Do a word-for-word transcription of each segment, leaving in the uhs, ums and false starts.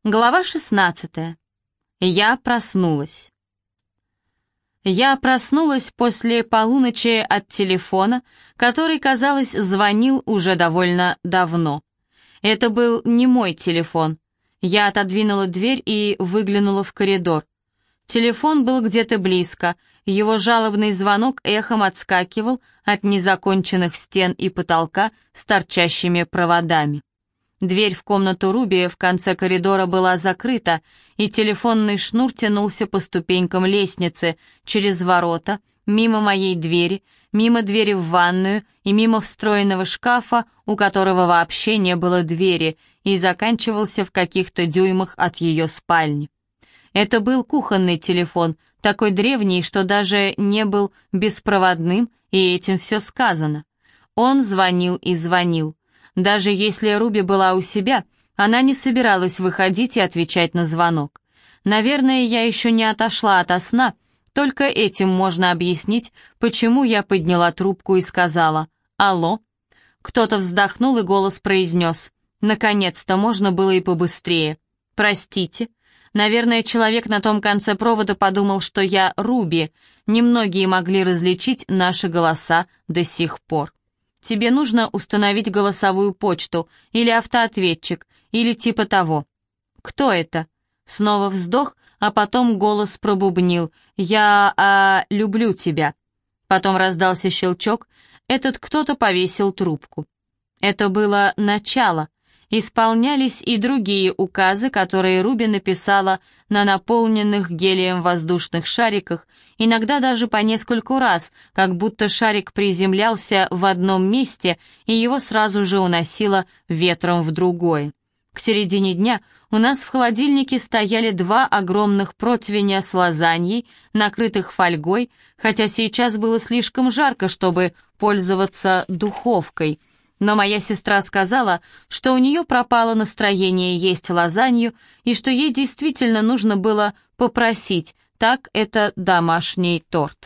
Глава шестнадцатая. Я проснулась. Я проснулась после полуночи от телефона, который, казалось, звонил уже довольно давно. Это был не мой телефон. Я отодвинула дверь и выглянула в коридор. Телефон был где-то близко, его жалобный звонок эхом отскакивал от незаконченных стен и потолка с торчащими проводами. Дверь в комнату Руби в конце коридора была закрыта, и телефонный шнур тянулся по ступенькам лестницы, через ворота, мимо моей двери, мимо двери в ванную и мимо встроенного шкафа, у которого вообще не было двери, и заканчивался в каких-то дюймах от ее спальни. Это был кухонный телефон, такой древний, что даже не был беспроводным, и этим все сказано. Он звонил и звонил. Даже если Руби была у себя, она не собиралась выходить и отвечать на звонок. Наверное, я еще не отошла ото сна, только этим можно объяснить, почему я подняла трубку и сказала «Алло?». Кто-то вздохнул, и голос произнес «Наконец-то, можно было и побыстрее». «Простите». Наверное, человек на том конце провода подумал, что я Руби. Немногие могли различить наши голоса до сих пор. Тебе нужно установить голосовую почту или автоответчик, или типа того. Кто это? Снова вздох, а потом голос пробубнил. Я, а, люблю тебя. Потом раздался щелчок. Этот кто-то повесил трубку. Это было начало. Исполнялись и другие указы, которые Руби написала на наполненных гелием воздушных шариках, иногда даже по нескольку раз, как будто шарик приземлялся в одном месте, и его сразу же уносило ветром в другое. К середине дня у нас в холодильнике стояли два огромных противня с лазаньей, накрытых фольгой, хотя сейчас было слишком жарко, чтобы пользоваться духовкой. Но моя сестра сказала, что у нее пропало настроение есть лазанью и что ей действительно нужно было попросить, так это домашний торт.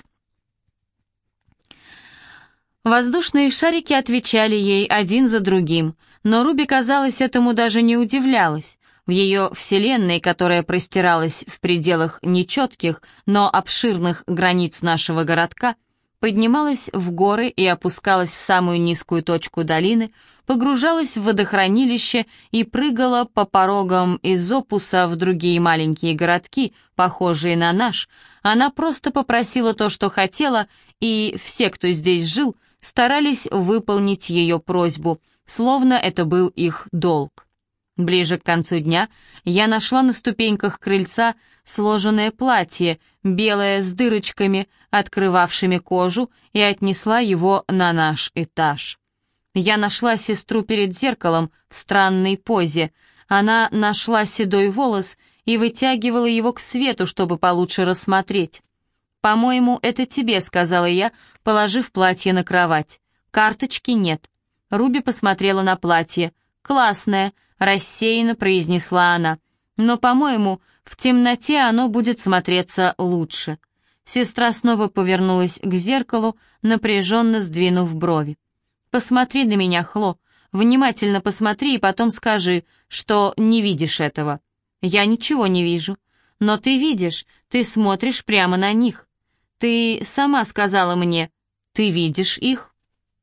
Воздушные шарики отвечали ей один за другим, но Руби, казалось, этому даже не удивлялась. В ее вселенной, которая простиралась в пределах нечетких, но обширных границ нашего городка, поднималась в горы и опускалась в самую низкую точку долины, погружалась в водохранилище и прыгала по порогам из Опуса в другие маленькие городки, похожие на наш. Она просто попросила то, что хотела, и все, кто здесь жил, старались выполнить ее просьбу, словно это был их долг. Ближе к концу дня я нашла на ступеньках крыльца сложенное платье, белое с дырочками, открывавшими кожу, и отнесла его на наш этаж. Я нашла сестру перед зеркалом в странной позе. Она нашла седой волос и вытягивала его к свету, чтобы получше рассмотреть. «По-моему, это тебе», — сказала я, положив платье на кровать. «Карточки нет». Руби посмотрела на платье. «Классное», — рассеянно произнесла она. «Но, по-моему, в темноте оно будет смотреться лучше». Сестра снова повернулась к зеркалу, напряженно сдвинув брови. «Посмотри на меня, Хло. Внимательно посмотри и потом скажи, что не видишь этого». «Я ничего не вижу». «Но ты видишь, ты смотришь прямо на них. Ты сама сказала мне, ты видишь их».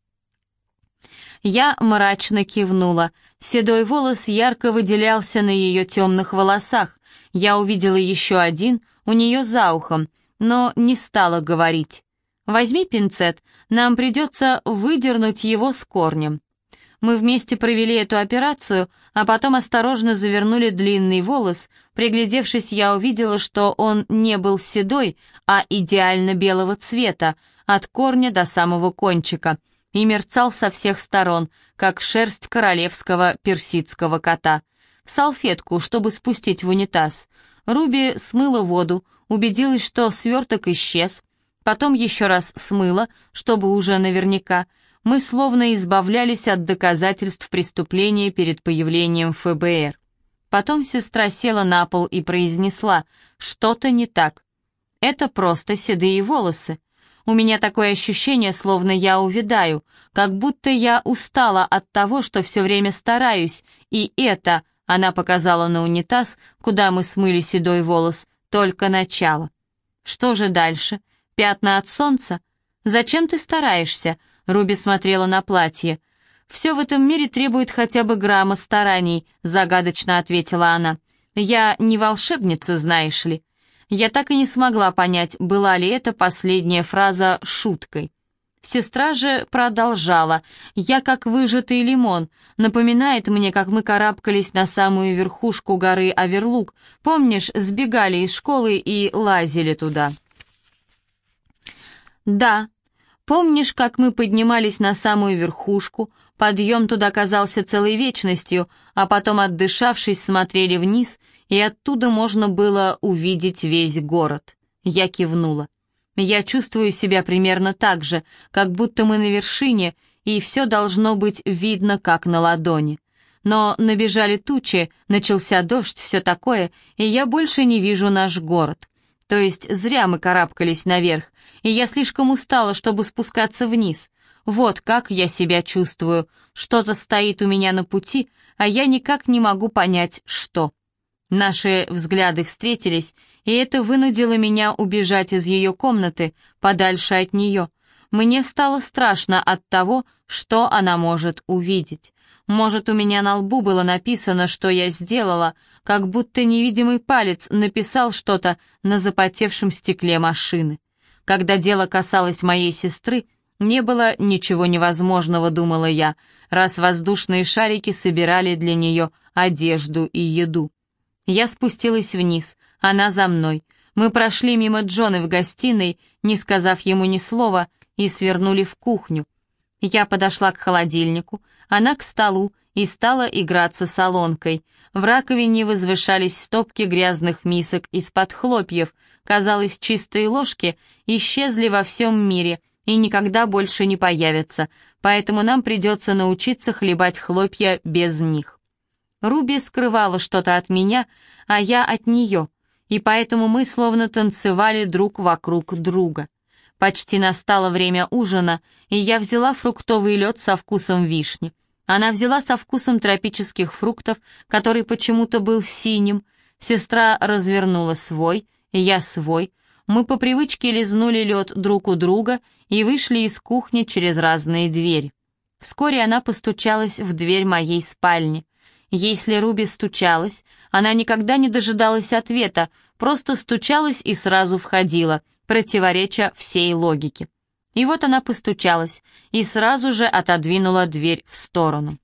Я мрачно кивнула. Седой волос ярко выделялся на ее темных волосах. Я увидела еще один у нее за ухом, но не стала говорить. «Возьми пинцет, нам придется выдернуть его с корнем». Мы вместе провели эту операцию, а потом осторожно завернули длинный волос. Приглядевшись, я увидела, что он не был седой, а идеально белого цвета, от корня до самого кончика, и мерцал со всех сторон, как шерсть королевского персидского кота. В салфетку, чтобы спустить в унитаз. Руби смыла воду, убедилась, что сверток исчез, потом еще раз смыла, чтобы уже наверняка. Мы словно избавлялись от доказательств преступления перед появлением эф бэ эр. Потом сестра села на пол и произнесла: «Что-то не так. Это просто седые волосы. У меня такое ощущение, словно я увядаю, как будто я устала от того, что все время стараюсь, и это, Она показала на унитаз, куда мы смыли седой волос, только начало. Что же дальше? Пятна от солнца? Зачем ты стараешься? Руби смотрела на платье. «Все в этом мире требует хотя бы грамма стараний», — загадочно ответила она. «Я не волшебница, знаешь ли». Я так и не смогла понять, была ли это последняя фраза шуткой. Сестра же продолжала. «Я как выжатый лимон. Напоминает мне, как мы карабкались на самую верхушку горы Аверлук. Помнишь, сбегали из школы и лазили туда?» «Да. Помнишь, как мы поднимались на самую верхушку, подъем туда казался целой вечностью, а потом, отдышавшись, смотрели вниз, и оттуда можно было увидеть весь город?» Я кивнула. «Я чувствую себя примерно так же, как будто мы на вершине, и все должно быть видно, как на ладони. Но набежали тучи, начался дождь, все такое, и я больше не вижу наш город. То есть зря мы карабкались наверх, и я слишком устала, чтобы спускаться вниз. Вот как я себя чувствую. Что-то стоит у меня на пути, а я никак не могу понять, что». Наши взгляды встретились, и это вынудило меня убежать из ее комнаты, подальше от нее. Мне стало страшно от того, что она может увидеть. Может, у меня на лбу было написано, что я сделала, как будто невидимый палец написал что-то на запотевшем стекле машины. Когда дело касалось моей сестры, не было ничего невозможного, думала я, раз воздушные шарики собирали для нее одежду и еду. Я спустилась вниз, она за мной. Мы прошли мимо Джона в гостиной, не сказав ему ни слова, и свернули в кухню. Я подошла к холодильнику, она к столу и стала играться солонкой. В раковине возвышались стопки грязных мисок из-под хлопьев. Казалось, чистые ложки исчезли во всем мире и никогда больше не появятся, поэтому нам придется научиться хлебать хлопья без них. Руби скрывала что-то от меня, а я от нее, и поэтому мы словно танцевали друг вокруг друга. Почти настало время ужина, и я взяла фруктовый лед со вкусом вишни. Она взяла со вкусом тропических фруктов, который почему-то был синим. Сестра развернула свой, я свой. Мы по привычке лизнули лед друг у друга и вышли из кухни через разные двери. Вскоре она постучалась в дверь моей спальни. Если Руби стучалась, она никогда не дожидалась ответа, просто стучалась и сразу входила, противореча всей логике. И вот она постучалась и сразу же отодвинула дверь в сторону.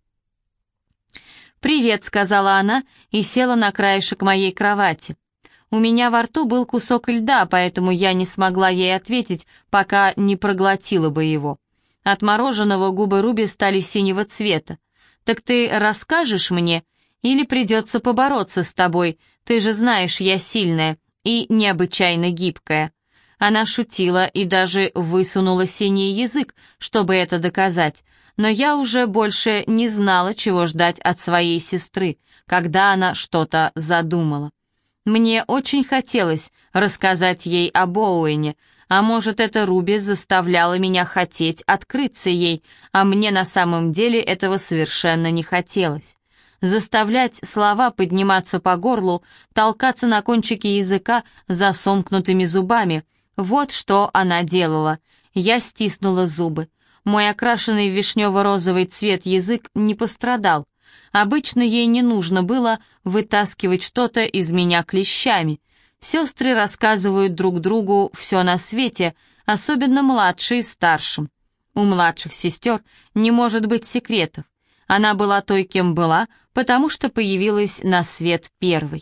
«Привет», — сказала она и села на краешек моей кровати. У меня во рту был кусок льда, поэтому я не смогла ей ответить, пока не проглотила бы его. От мороженого губы Руби стали синего цвета. «Так ты расскажешь мне? Или придется побороться с тобой? Ты же знаешь, я сильная и необычайно гибкая». Она шутила и даже высунула синий язык, чтобы это доказать, но я уже больше не знала, чего ждать от своей сестры, когда она что-то задумала. Мне очень хотелось рассказать ей об Оуэне, а может, это Руби заставляла меня хотеть открыться ей, а мне на самом деле этого совершенно не хотелось. Заставлять слова подниматься по горлу, толкаться на кончике языка за сомкнутыми зубами — вот что она делала. Я стиснула зубы. Мой окрашенный в вишнево-розовый цвет язык не пострадал. Обычно ей не нужно было вытаскивать что-то из меня клещами. Сестры рассказывают друг другу все на свете, особенно младшие старшим. У младших сестер не может быть секретов. Она была той, кем была, потому что появилась на свет первой.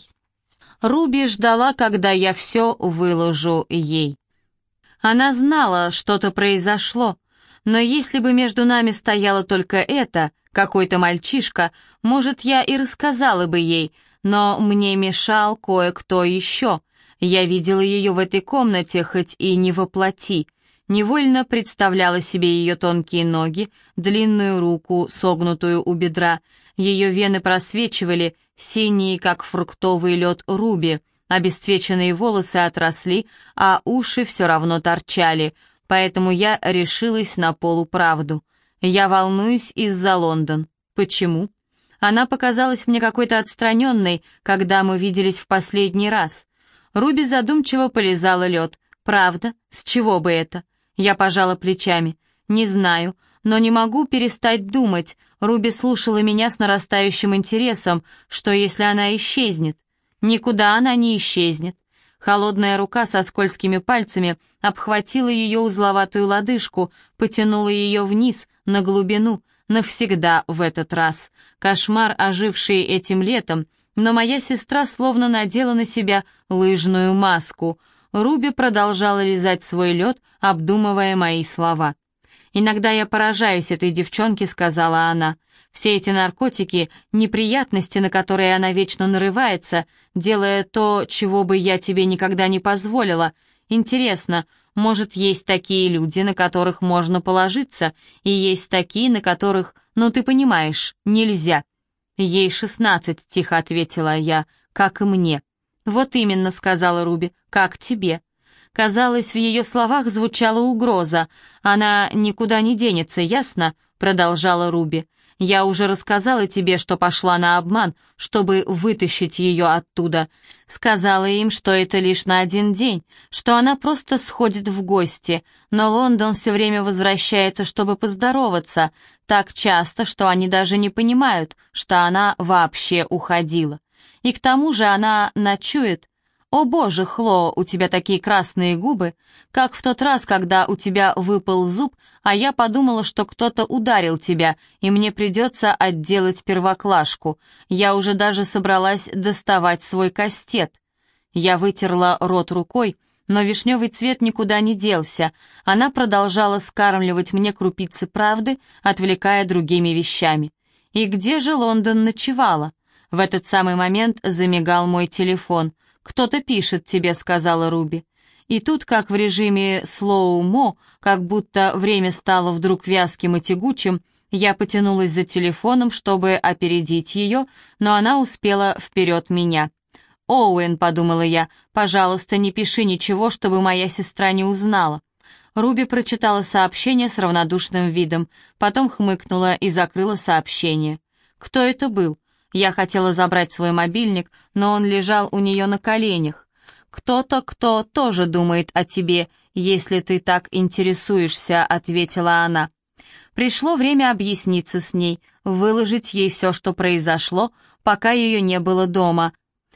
Руби ждала, когда я все выложу ей. Она знала, что-то произошло, но если бы между нами стояло только это, какой-то мальчишка, может, я и рассказала бы ей, но мне мешал кое-кто еще. Я видела ее в этой комнате, хоть и не воплоти. Невольно представляла себе ее тонкие ноги, длинную руку, согнутую у бедра. Ее вены просвечивали, синие, как фруктовый лед Руби. Обесцвеченные волосы отросли, а уши все равно торчали, поэтому я решилась на полуправду. Я волнуюсь из-за Лондон. Почему? Она показалась мне какой-то отстраненной, когда мы виделись в последний раз. Руби задумчиво полизала лед. «Правда? С чего бы это?» Я пожала плечами. «Не знаю, но не могу перестать думать». Руби слушала меня с нарастающим интересом, что если она исчезнет. Никуда она не исчезнет. Холодная рука со скользкими пальцами обхватила ее узловатую лодыжку, потянула ее вниз, на глубину, навсегда в этот раз. Кошмар, оживший этим летом, но моя сестра словно надела на себя лыжную маску. Руби продолжала лизать свой лед, обдумывая мои слова. «Иногда я поражаюсь этой девчонке», — сказала она. «Все эти наркотики, неприятности, на которые она вечно нарывается, делая то, чего бы я тебе никогда не позволила. Интересно, может, есть такие люди, на которых можно положиться, и есть такие, на которых, ну ты понимаешь, нельзя». «Ей шестнадцать», — тихо ответила я, — «как и мне». «Вот именно», — сказала Руби, — «как тебе». Казалось, в ее словах звучала угроза. «Она никуда не денется, ясно?» — продолжала Руби. «Я уже рассказала тебе, что пошла на обман, чтобы вытащить ее оттуда. Сказала им, что это лишь на один день, что она просто сходит в гости, но Лондон все время возвращается, чтобы поздороваться, так часто, что они даже не понимают, что она вообще уходила. И к тому же она ночует. «О боже, Хло, у тебя такие красные губы, как в тот раз, когда у тебя выпал зуб, а я подумала, что кто-то ударил тебя, и мне придется отделать первоклашку. Я уже даже собралась доставать свой кастет». Я вытерла рот рукой, но вишневый цвет никуда не делся. Она продолжала скармливать мне крупицы правды, отвлекая другими вещами. «И где же Лондон ночевала?» В этот самый момент замигал мой телефон. «Кто-то пишет тебе», — сказала Руби. И тут, как в режиме слоу-мо, как будто время стало вдруг вязким и тягучим, я потянулась за телефоном, чтобы опередить ее, но она успела вперед меня. «Оуэн», — подумала я, — «пожалуйста, не пиши ничего, чтобы моя сестра не узнала». Руби прочитала сообщение с равнодушным видом, потом хмыкнула и закрыла сообщение. «Кто это был?» Я хотела забрать свой мобильник, но он лежал у нее на коленях. «Кто-то, кто тоже думает о тебе, если ты так интересуешься», — ответила она. Пришло время объясниться с ней, выложить ей все, что произошло, пока ее не было дома.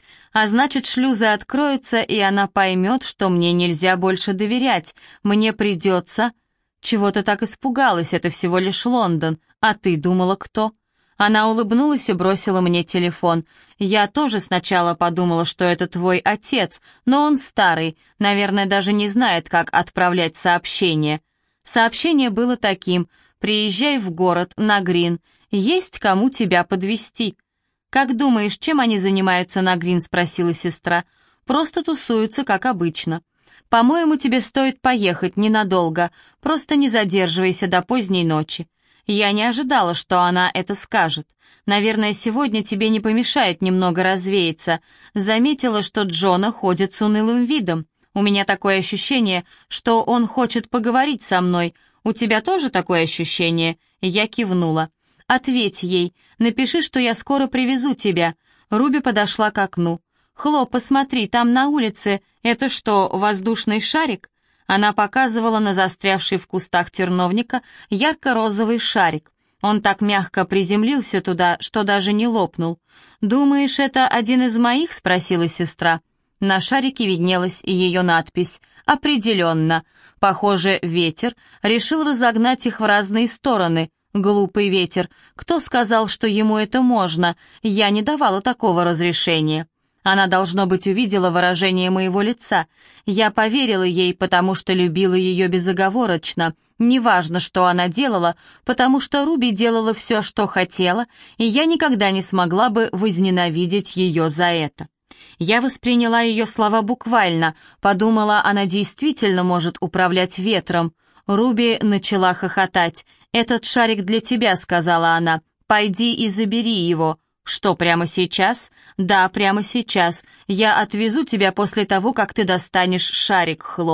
А значит, шлюзы откроются, и она поймет, что мне нельзя больше доверять. Мне придется... «Чего ты так испугалась? Это всего лишь Лондон. А ты думала, кто?» Она улыбнулась и бросила мне телефон. «Я тоже сначала подумала, что это твой отец, но он старый, наверное, даже не знает, как отправлять сообщение». Сообщение было таким: «Приезжай в город, на Грин. Есть кому тебя подвезти». «Как думаешь, чем они занимаются на Грин?» — спросила сестра. «Просто тусуются, как обычно». «По-моему, тебе стоит поехать ненадолго, просто не задерживайся до поздней ночи». Я не ожидала, что она это скажет. Наверное, сегодня тебе не помешает немного развеяться. Заметила, что Джона ходит с унылым видом. У меня такое ощущение, что он хочет поговорить со мной. У тебя тоже такое ощущение?» Я кивнула. «Ответь ей. Напиши, что я скоро привезу тебя». Руби подошла к окну. «Хло, посмотри, там на улице. Это что, воздушный шарик?» Она показывала на застрявший в кустах терновника ярко-розовый шарик. Он так мягко приземлился туда, что даже не лопнул. «Думаешь, это один из моих?» — спросила сестра. На шарике виднелась ее надпись. «Определенно». Похоже, ветер решил разогнать их в разные стороны. Глупый ветер. Кто сказал, что ему это можно? Я не давала такого разрешения. Она, должно быть, увидела выражение моего лица. Я поверила ей, потому что любила ее безоговорочно. Неважно, что она делала, потому что Руби делала все, что хотела, и я никогда не смогла бы возненавидеть ее за это. Я восприняла ее слова буквально, подумала, она действительно может управлять ветром. Руби начала хохотать. «Этот шарик для тебя», — сказала она. «Пойди и забери его». «Что, прямо сейчас?» «Да, прямо сейчас. Я отвезу тебя после того, как ты достанешь шарик, Хло».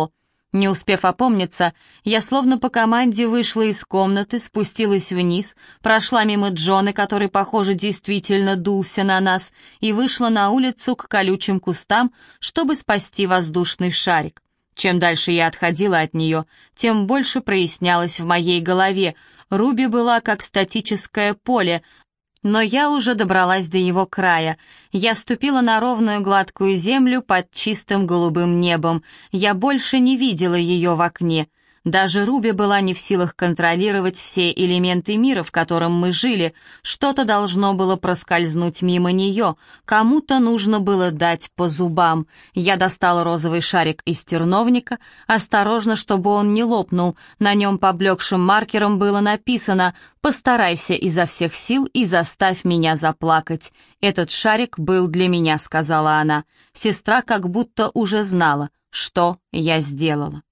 Не успев опомниться, я словно по команде вышла из комнаты, спустилась вниз, прошла мимо Джона, который, похоже, действительно дулся на нас, и вышла на улицу к колючим кустам, чтобы спасти воздушный шарик. Чем дальше я отходила от нее, тем больше прояснялось в моей голове. Руби была как статическое поле, но я уже добралась до его края. Я ступила на ровную гладкую землю под чистым голубым небом. Я больше не видела ее в окне. Даже Руби была не в силах контролировать все элементы мира, в котором мы жили. Что-то должно было проскользнуть мимо нее. Кому-то нужно было дать по зубам. Я достала розовый шарик из терновника, осторожно, чтобы он не лопнул. На нем поблекшим маркером было написано «Постарайся изо всех сил и заставь меня заплакать». «Этот шарик был для меня», — сказала она. Сестра как будто уже знала, что я сделала.